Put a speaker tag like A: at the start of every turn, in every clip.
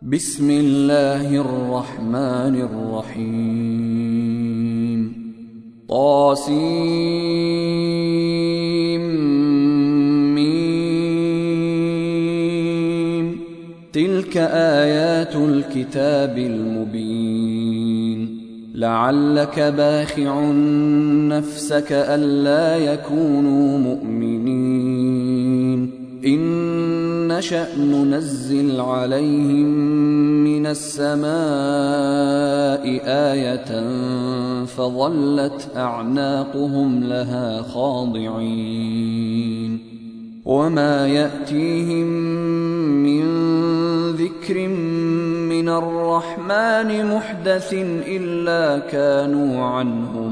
A: بسم الله الرحمن الرحيم طاسيم تلك آيات الكتاب المبين لعلك باخع نفسك ألا يكونوا مؤمنين إن نشأ ننزل عليهم من السماء آية فظلت أعناقهم لها خاضعين وما يأتيهم من ذكر من الرحمن محدث إلا كانوا عنه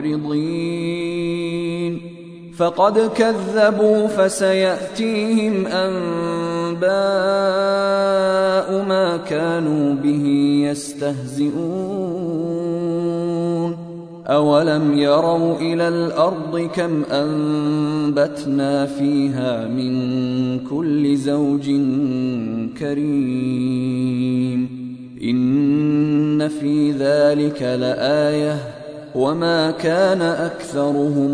A: معرضين فقد كذبوا فسيأتيهم أنباء ما كانوا به يستهزئون أولم يروا إلى الأرض كم أنبتنا فيها من كل زوج كريم إن في ذلك لآية وما كان أكثرهم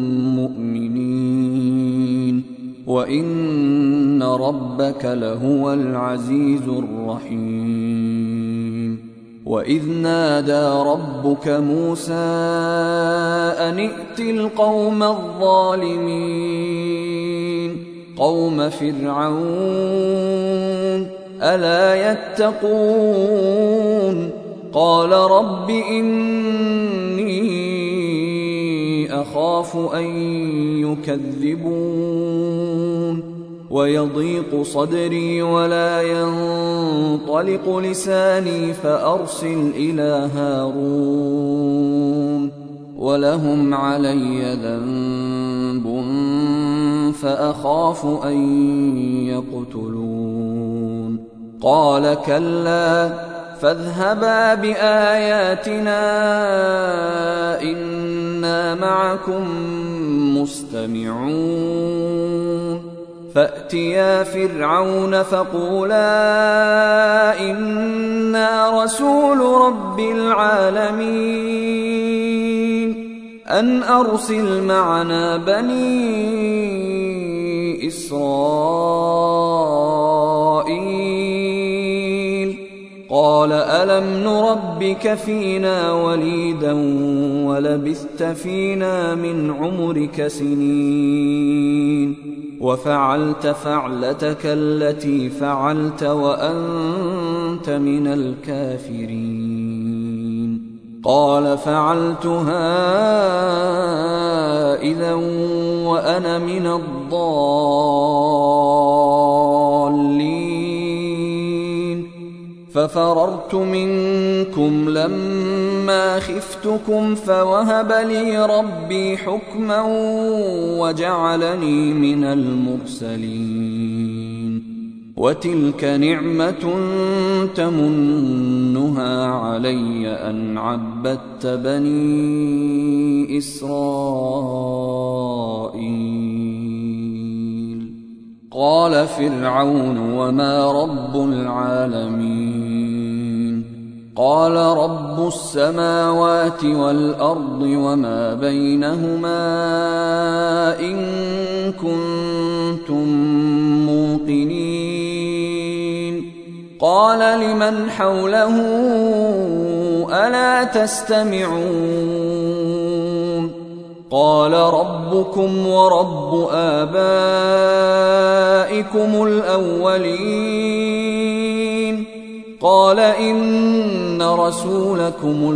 A: مؤمنين وإن ربك لهو العزيز الرحيم وإذ نادى ربك موسى أن ائت القوم الظالمين قوم فرعون ألا يتقون قال رب إني أخاف أن يكذبون ويضيق صدري ولا ينطلق لساني فأرسل إلى هارون ولهم علي ذنب فأخاف أن يقتلون قال كلا فاذهبا بآياتنا إنا معكم مستمعون فأتيا فرعون فقولا إنا رسول رب العالمين أن أرسل معنا بني إسرائيل قال ألم نربك فينا وليدا ولبثت فينا من عمرك سنين وفعلت فعلتك التي فعلت وأنت من الكافرين قال فعلتها إذا وأنا من الضالين ففررت منكم لما خفتكم فوهب لي ربي حكما وجعلني من المرسلين وتلك نعمة تمنها علي أن عبدت بني إسرائيل قال فرعون وما رب العالمين قال رب السماوات والأرض وما بينهما إن كنتم موقنين قال لمن حوله ألا تستمعون قال ربكم ورب آبائكم الأولين قال إن رسولكم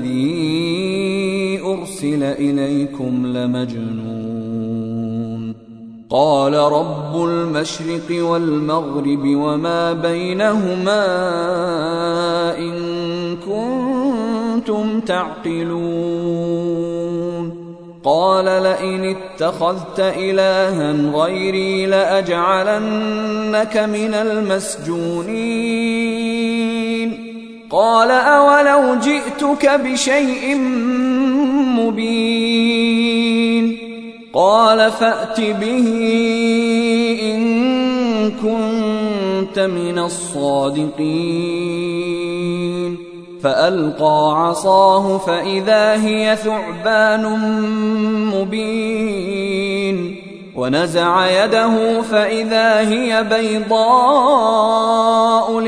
A: الذي أرسل إليكم لمجنون قال رب المشرق والمغرب وما بينهما إن كنتم تعقلون قال لئن اتخذت إلها غيري لأجعلنك من المسجونين قال أولو جئتك بشيء مبين قال فأت به إن كنت كنت من الصادقين فألقى عصاه فإذا هي ثعبان مبين ونزع يده فإذا هي بيضاء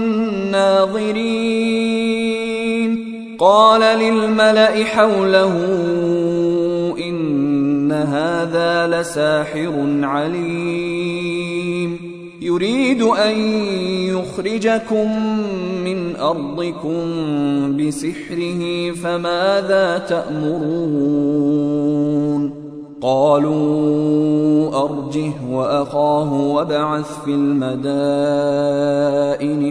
A: للناظرين قال للملأ حوله إن هذا لساحر عليم يريد أن يخرجكم من أرضكم بسحره فماذا تأمرون قالوا أرجه وأخاه وابعث في المدائن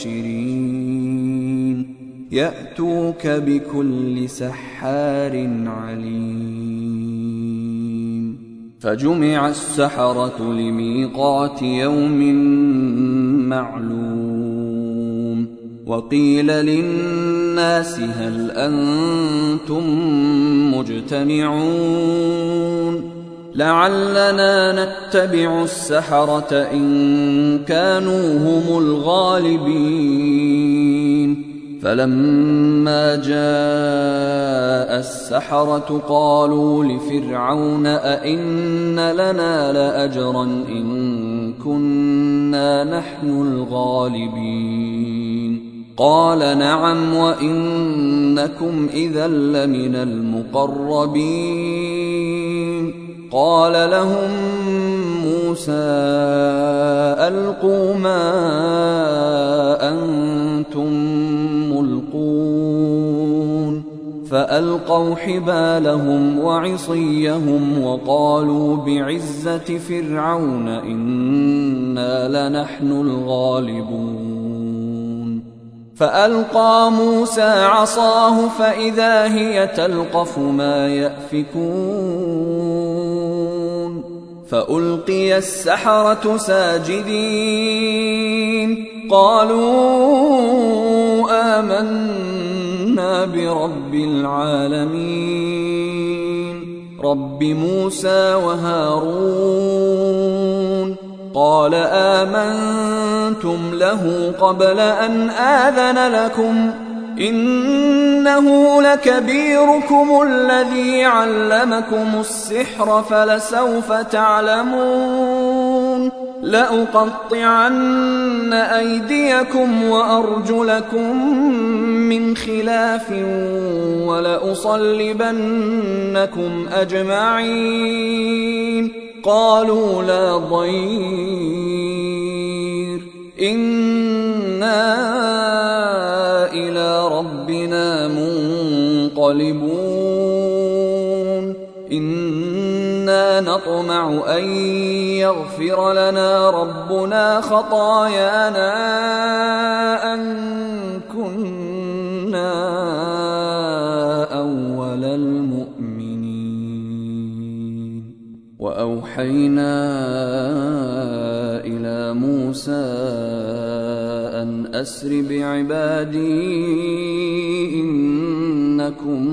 A: حاشرين يأتوك بكل سحار عليم فجمع السحرة لميقات يوم معلوم وقيل للناس هل أنتم مجتمعون لعلنا نتبع السحرة إن كانوا هم الغالبين فلما جاء السحرة قالوا لفرعون أئن لنا لأجرا إن كنا نحن الغالبين قال نعم وإنكم إذا لمن المقربين قال لهم موسى ألقوا ما أنتم ملقون فألقوا حبالهم وعصيهم وقالوا بعزة فرعون إنا لنحن الغالبون فألقى موسى عصاه فإذا هي تلقف ما يأفكون فألقي السحرة ساجدين قالوا آمنا برب العالمين رب موسى وهارون قال آمنتم له قبل أن آذن لكم إنه لكبيركم الذي علمكم السحر فلسوف تعلمون لأقطعن أيديكم وأرجلكم من خلاف ولأصلبنكم أجمعين قالوا لا ضير إنا إلى ربنا منقلبون إنا نطمع أن يغفر لنا ربنا خطايانا أن كنا أول المؤمنين وأوحينا إلى موسى أن أسر بعبادي إنكم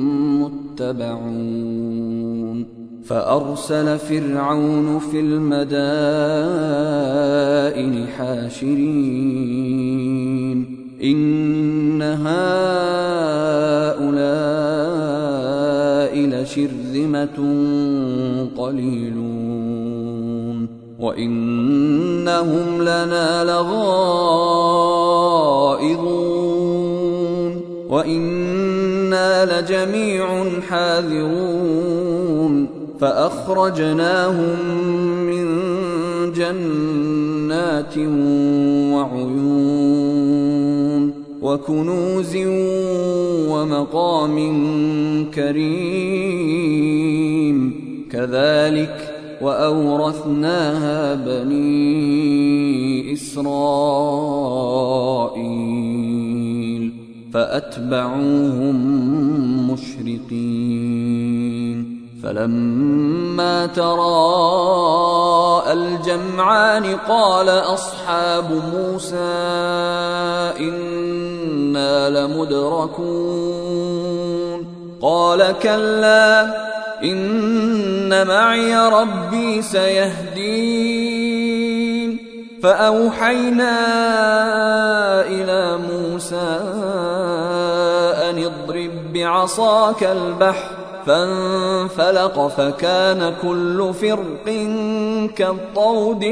A: متبعون فأرسل فرعون في المدائن حاشرين إن هؤلاء لشرذمة قليلون وإنهم لنا لغائظون وإنا لجميع حاذرون فأخرجناهم من جنات وعيون وكنوز ومقام كريم كذلك وأورثناها بني إسرائيل فأتبعوهم مشرقين فلما تراءى الجمعان قال أصحاب موسى إنا لمدركون قال كلا إن معي ربي سيهدين فأوحينا إلى موسى أن اضرب بعصاك البحر فانفلق فكان كل فرق كالطود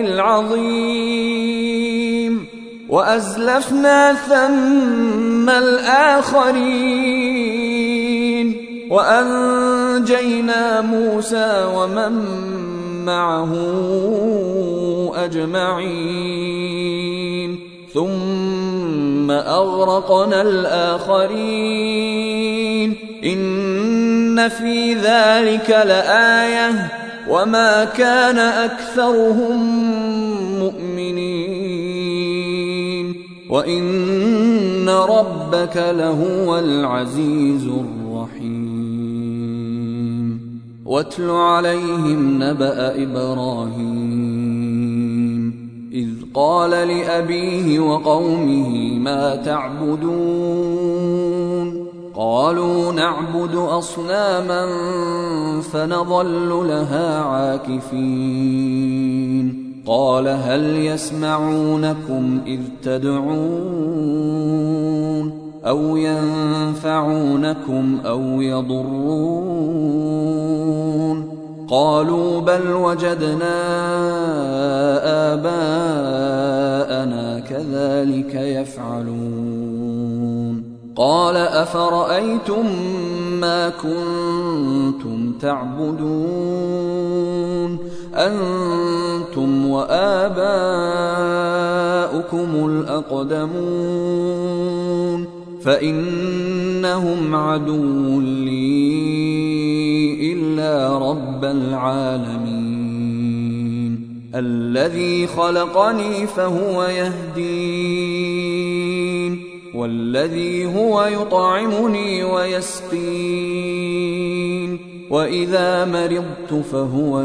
A: العظيم وأزلفنا ثم الآخرين وأنجينا موسى ومن معه أجمعين ثم أغرقنا الآخرين إن في ذلك لآية وما كان أكثرهم مؤمنين وإن ربك لهو العزيز الرحيم واتل عليهم نبأ إبراهيم إذ قال لأبيه وقومه ما تعبدون قالوا نعبد أصناما فنظل لها عاكفين قال هل يسمعونكم إذ تدعون أو ينفعونكم أو يضرون قالوا بل وجدنا آباءنا كذلك يفعلون قال أفرأيتم ما كنتم تعبدون أنتم وآباؤكم الأقدمون فإنهم عدو لي إلا رب العالمين الذي خلقني فهو يهدين والذي هو يطعمني ويسقين وإذا مرضت فهو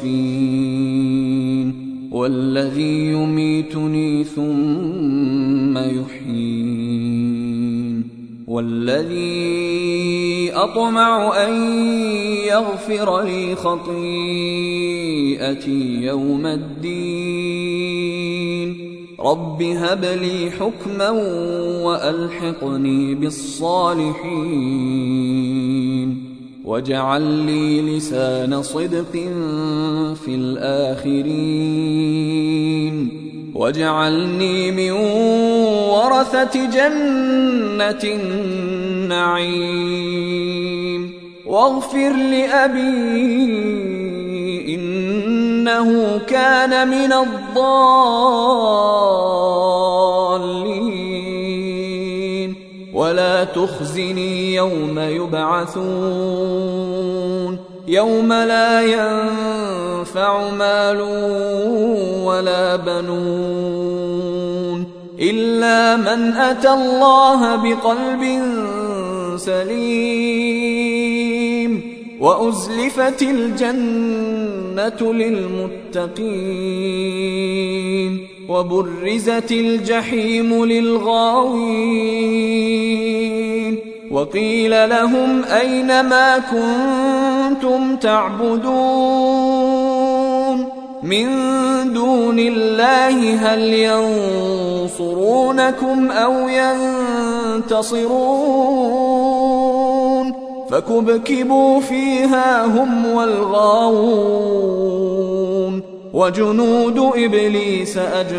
A: يشفين والذي يميتني ثم يحيين والذي أطمع أن يغفر لي خطيئتي يوم الدين رب هب لي حكما وألحقني بالصالحين واجعل لي لسان صدق في الآخرين واجعلني من ورثة جنة النعيم واغفر لأبي إنه كان من الضالين ولا تخزني يوم يبعثون يوم لا ينفع مال ولا بنون إلا من أتى الله بقلب سليم وأزلفت الجنة للمتقين وبرزت الجحيم للغاوين وقيل لهم أين ما كنتم تعبدون من دون الله هل ينصرونكم أو ينتصرون فكبكبوا فيها هم والغاوون وجنود إبليس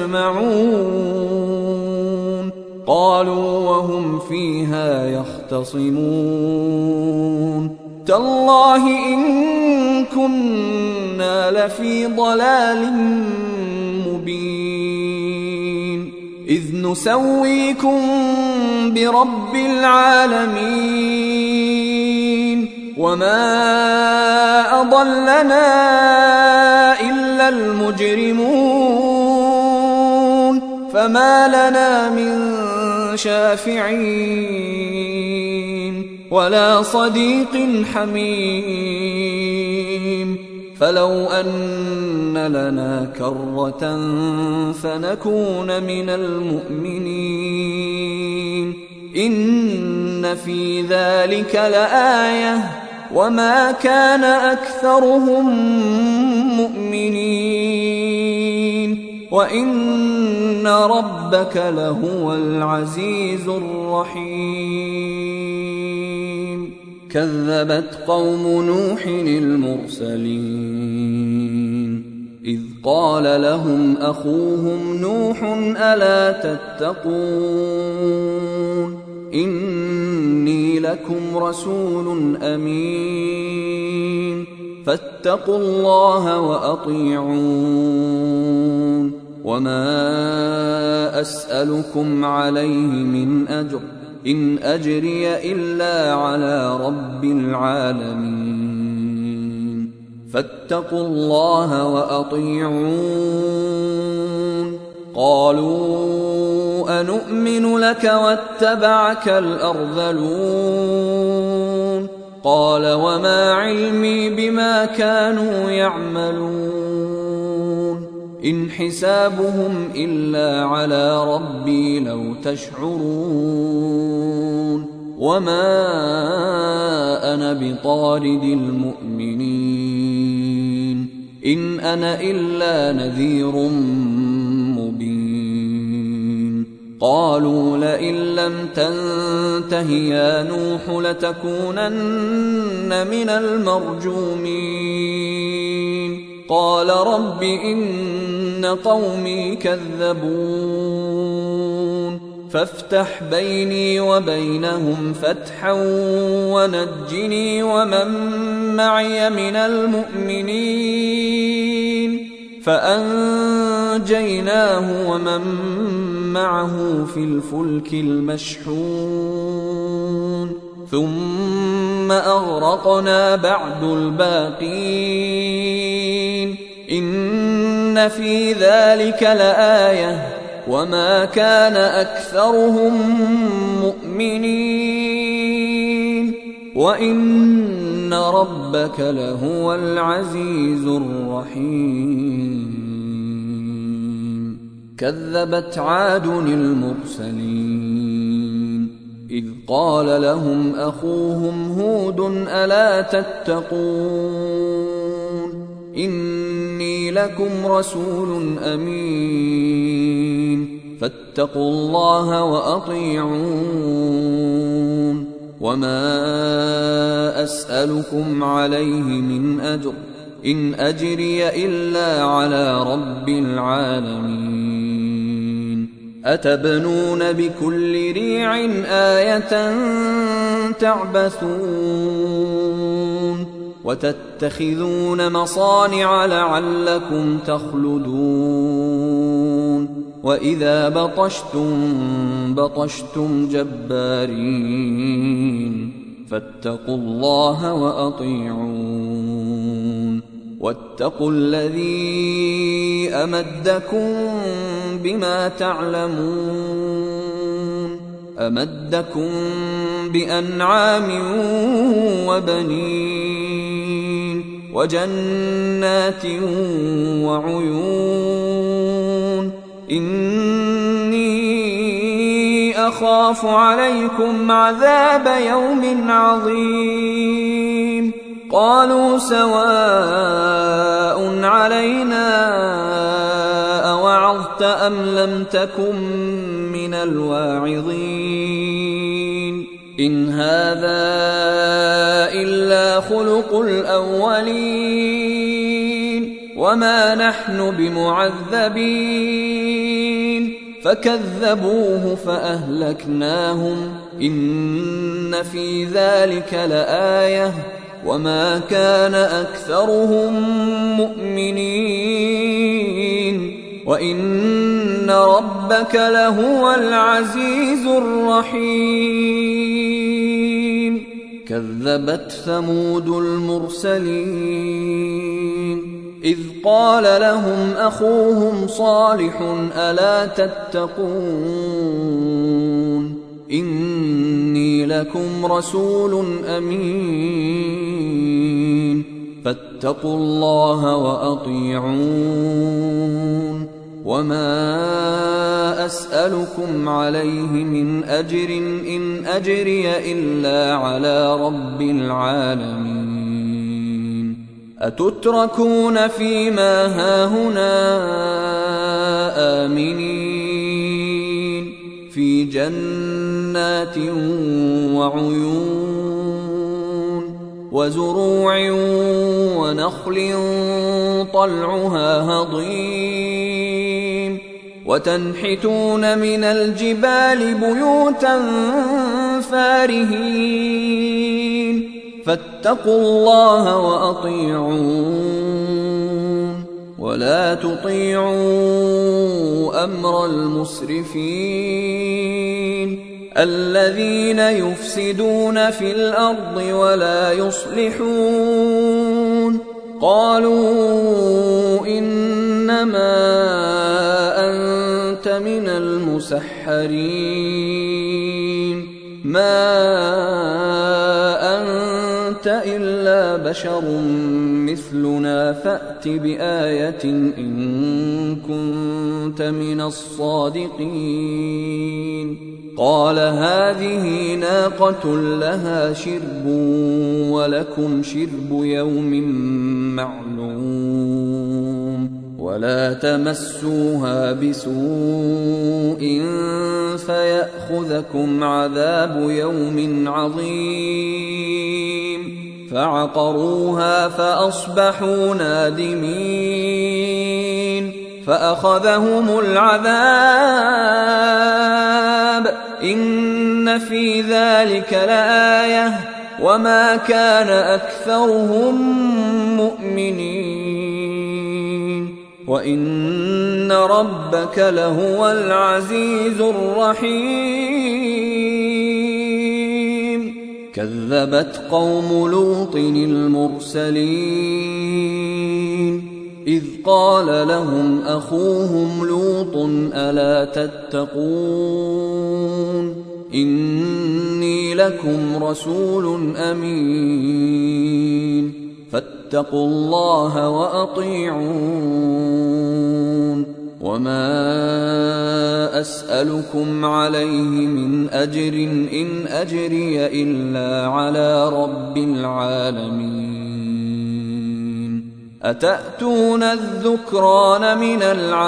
A: أجمعون قالوا وهم فيها يختصمون تالله إن كنا لفي ضلال مبين إذ نسويكم برب العالمين وما أضلنا إلا المجرمون فما لنا من شافعين ولا صديق حميم فلو أن لنا كرة فنكون من المؤمنين إن في ذلك لآية وما كان أكثرهم مؤمنين وإن ربك لهو العزيز الرحيم كذبت قوم نوح المرسلين إذ قال لهم أخوهم نوح ألا تتقون إني لكم رسول أمين فاتقوا الله وأطيعون وما أسألكم عليه من أجر إن أجري إلا على رب العالمين فاتقوا الله وأطيعون قالوا أنؤمن لك واتبعك الأرذلون قال وما علمي بما كانوا يعملون إن حسابهم إلا على ربي لو تشعرون وما أنا بطارد المؤمنين إن أنا إلا نذير مبين قالوا لئن لم تنته يا نوح لتكونن من المرجومين قال رب إن قومي كذبون فافتح بيني وبينهم فتحا ونجني ومن معي من المؤمنين فأنجيناه ومن معه في الفلك المشحون ثم أغرقنا بعد الباقين إن في ذلك لآية وما كان أكثرهم مؤمنين وإن ربك لهو العزيز الرحيم كذبت عاد المرسلين إذ قال لهم أخوهم هود ألا تتقون إني لكم رسول أمين فاتقوا الله وأطيعون وما أسألكم عليه من أجر إن أجري إلا على رب العالمين أتبنون بكل ريع آية تعبثون وتتخذون مصانع لعلكم تخلدون وإذا بطشتم جبارين فاتقوا الله وأطيعون واتقوا الذي أمدكم بما تعلمون أمدكم بأنعام وبنين وجنات وعيون إني أخاف عليكم عذاب يوم عظيم قالوا سواء علينا أوعظت أم لم تكن من الواعظين إن هذا إلا خلق الأولين وما نحن بمعذبين فكذبوه فأهلكناهم إن في ذلك لآية وما كان أكثرهم مؤمنين وإن ربك لهو العزيز الرحيم كذبت ثمود المرسلين إذ قال لهم أخوهم صالح ألا تتقون إني لكم رسول أمين فاتقوا الله وأطيعون وما أسألكم عليه من أجر إن أجري إلا على رب العالمين أتتركون فيما هاهنا آمنين في جنات وعيون وزروع ونخل طلعها هضيم وتنحتون من الجبال بيوتا فارهين فاتقوا الله وأطيعون ولا تطيعوا أمر المسرفين الذين يفسدون في الأرض ولا يصلحون قالوا إنما أنت من المسحرين ما أنت إلا بشر مثلنا فأت بآية إن كنت من الصادقين قال هذه ناقة لها شرب ولكم شرب يوم معلوم ولا تمسوها بسوء فيأخذكم عذاب يوم عظيم فعقروها فأصبحوا نادمين فأخذهم العذاب إن في ذلك لآية وما كان أكثرهم مؤمنين وإن ربك لهو العزيز الرحيم كذبت قوم لوط المرسلين إذ قال لهم أخوهم لوط ألا تتقون إني لكم رسول أمين فاتقوا الله وأطيعون وما أسألكم عليه من أجر إن أجري إلا على رب العالمين أتأتون الذكران من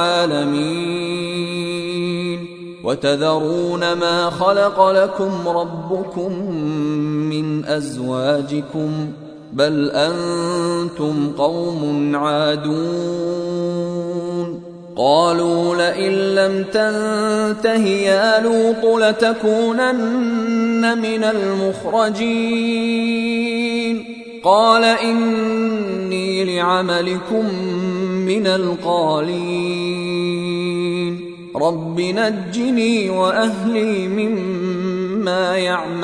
A: العالمين وتذرون ما خلق لكم ربكم من أزواجكم بل أنتم قوم عادون قالوا لئن لم تنته يا لوط لتكونن من المخرجين قال إني لعملكم من القالين رب نجني وأهلي مما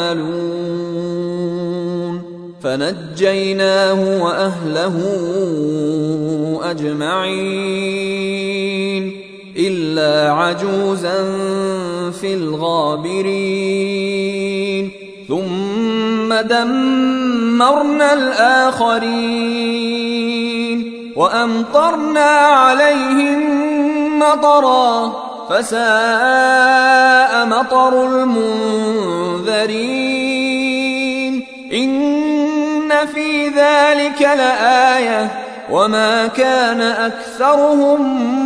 A: يعملون فنجيناه وأهله أجمعين إلا عجوزا في الغابرين ثم دمرنا الآخرين وأمطرنا عليهم مطرا فساء مطر المنذرين إن في ذلك لآية وما كان أكثرهم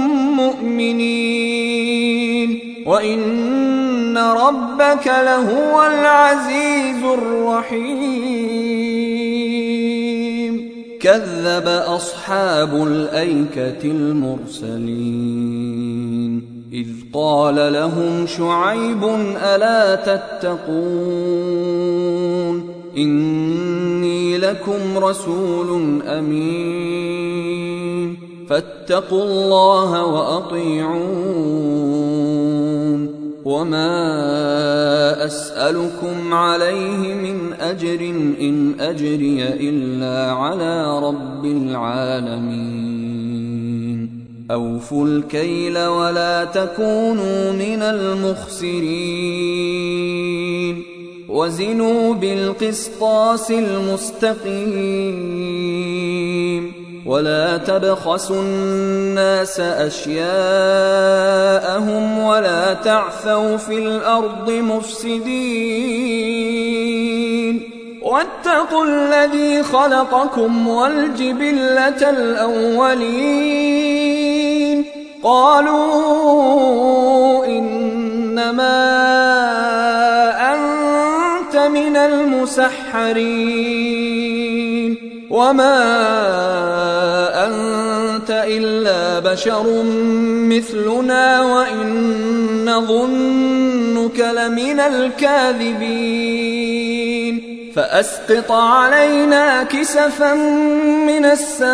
A: مؤمنين وإن ربك لهو العزيز الرحيم كذب أصحاب الأيكة المرسلين إذ قال لهم شعيب ألا تتقون إني لكم رسول أمين فاتقوا الله وأطيعون وما أسألكم عليه من أجر إن أجري إلا على رب العالمين أوفوا الكيل ولا تكونوا من المخسرين وزنوا بالقسطاس المستقيم ولا تبخسوا الناس أشياءهم ولا تعثوا في الأرض مفسدين واتقوا الذي خلقكم والجبلة الأولين قالوا إنما أنت من المسحرين وما أنت إلا بشر مثلنا وإن نظنك لمن الكاذبين فأسقط علينا كسفا من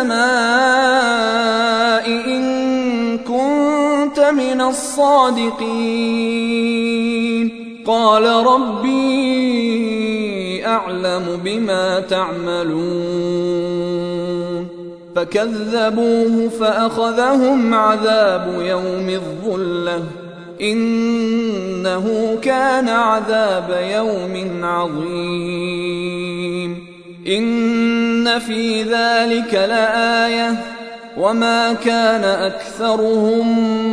A: السماء إن كنت من الصادقين قال ربي أعلم بما تعملون فكذبوه فأخذهم عذاب يوم الظلة إنه كان عذاب يوم عظيم إن في ذلك لآية وما كان أكثرهم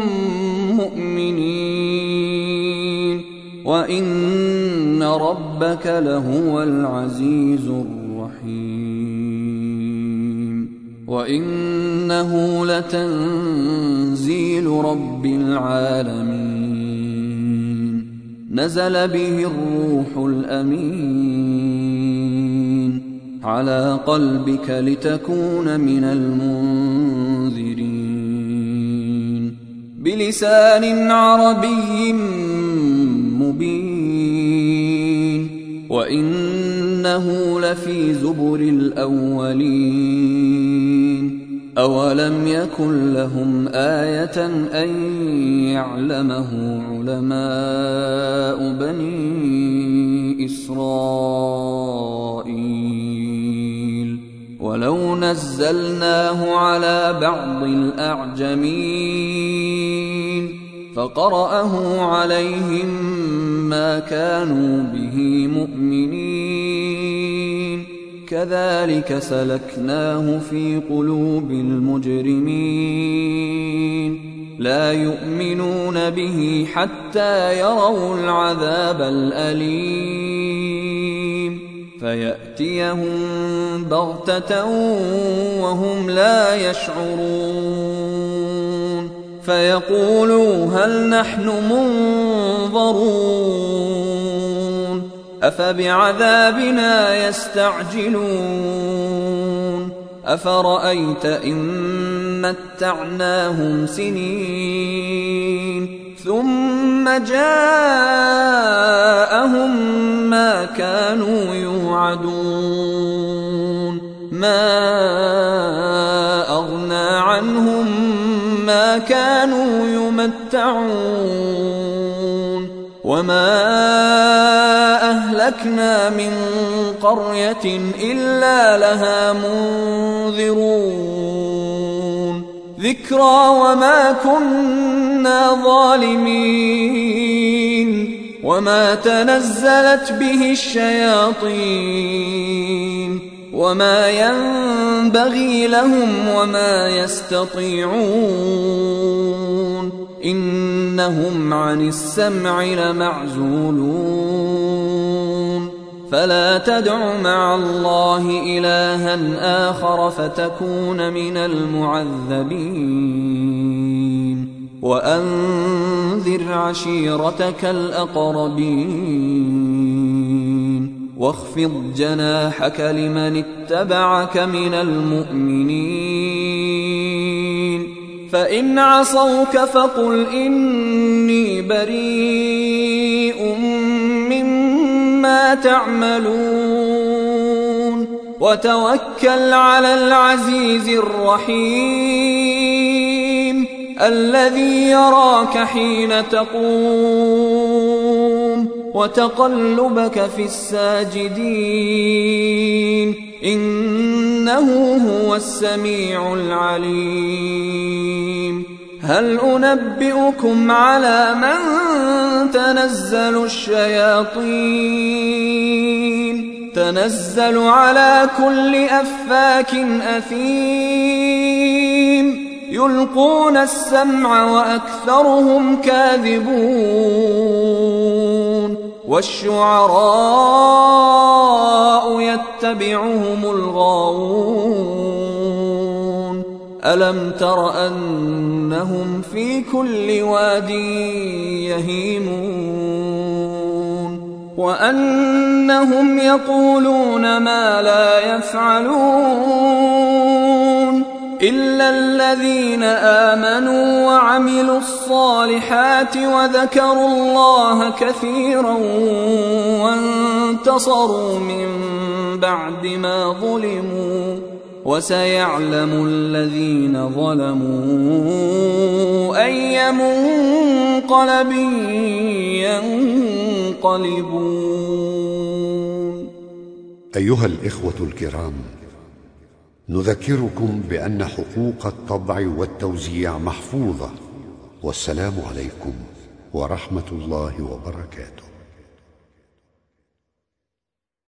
A: مؤمنين وإن ربك لهو العزيز الرحيم وإنه لتنزيل رب العالمين نزل به الروح الأمين على قلبك لتكون من المنذرين بلسان عربي مبين وإنه لفي زبر الأولين أولم يكن لهم آية أن يعلمه علماء بني إسرائيل ولو نزلناه على بعض الأعجمين فقرأه عليهم ما كانوا به مؤمنين كذلك سلكناه في قلوب المجرمين لا يؤمنون به حتى يروا العذاب الأليم فيأتيهم بغتة وهم لا يشعرون فيقولوا هل نحن منظرون أفبعذابنا يستعجلون أفرأيت إن متعناهم سنين ثم جاءهم ما كانوا يوعدون ما أغنى عنهم ما كانوا يمتعون وما أهلكنا من قرية إلا لها منذرون ذكرى وما كنا ظالمين وما تنزلت به الشياطين وما ينبغي لهم وما يستطيعون إنهم عن السمع لمعزولون فلا تدع مع الله إلها آخر فتكون من المعذبين وأنذر عشيرتك الأقربين واخفض جناحك لمن اتبعك من المؤمنين فإن عصوك فقل إني بريء مما تعملون وتوكل على العزيز الرحيم الذي يراك حين تقوم وتقلبك في الساجدين إنه هو السميع العليم هل أنبئكم على من تنزل الشياطين تنزل على كل أفاك أثيم يلقون السمع وأكثرهم كاذبون والشعراء يتبعهم الغاوون ألم تر أنهم في كل واد يهيمون وأنهم يقولون ما لا يفعلون إلا الذين آمنوا وعملوا الصالحات وذكروا الله كثيرا وانتصروا من بعد ما ظلموا وسيعلم الذين ظلموا أي منقلب ينقلبون.
B: أيها الإخوة الكرام، نذكركم بأن حقوق الطبع والتوزيع محفوظة. والسلام عليكم ورحمة الله وبركاته.